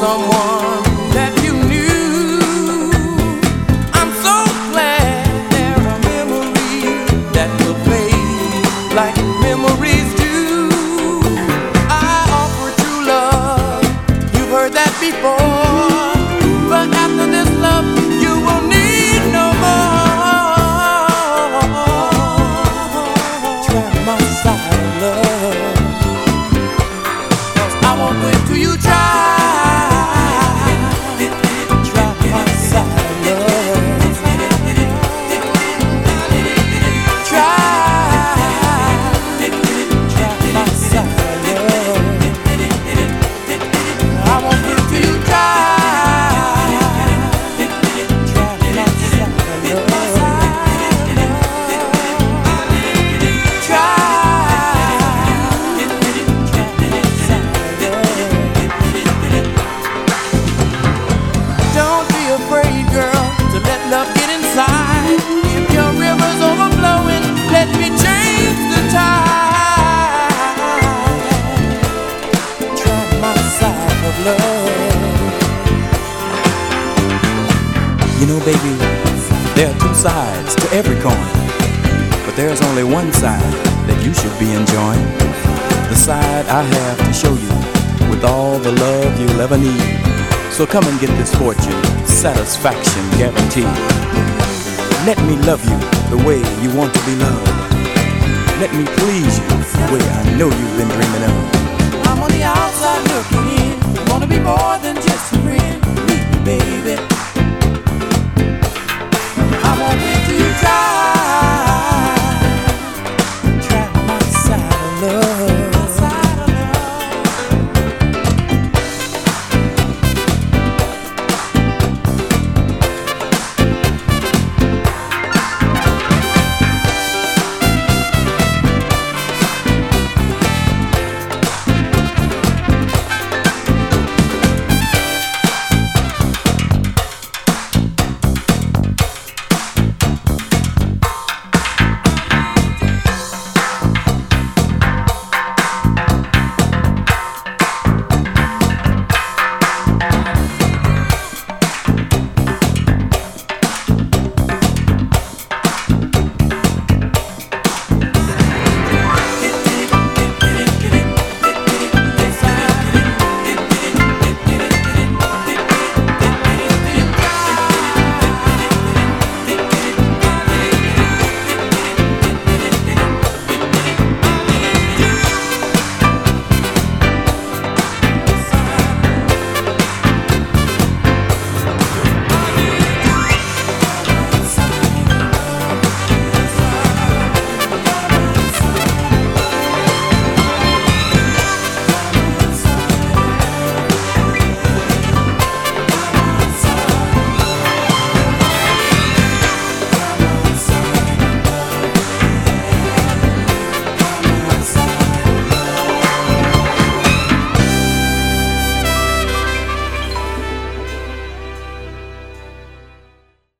someone that you knew. I'm so glad there are memories that will fade like memories do. I offer true love, you've heard that before, but after this love you will need no more. Try my side of love, 'cause I won't wait till you try. If your river's overflowing, let me change the tide. Try my side of love. You know, baby, there are two sides to every coin, but there's only one side that you should be enjoying. The side I have to show you with all the love you'll ever need. So come and get this fortune, satisfaction guaranteed. Let me love you the way you want to be loved. Let me please you the way I know you've been dreaming of.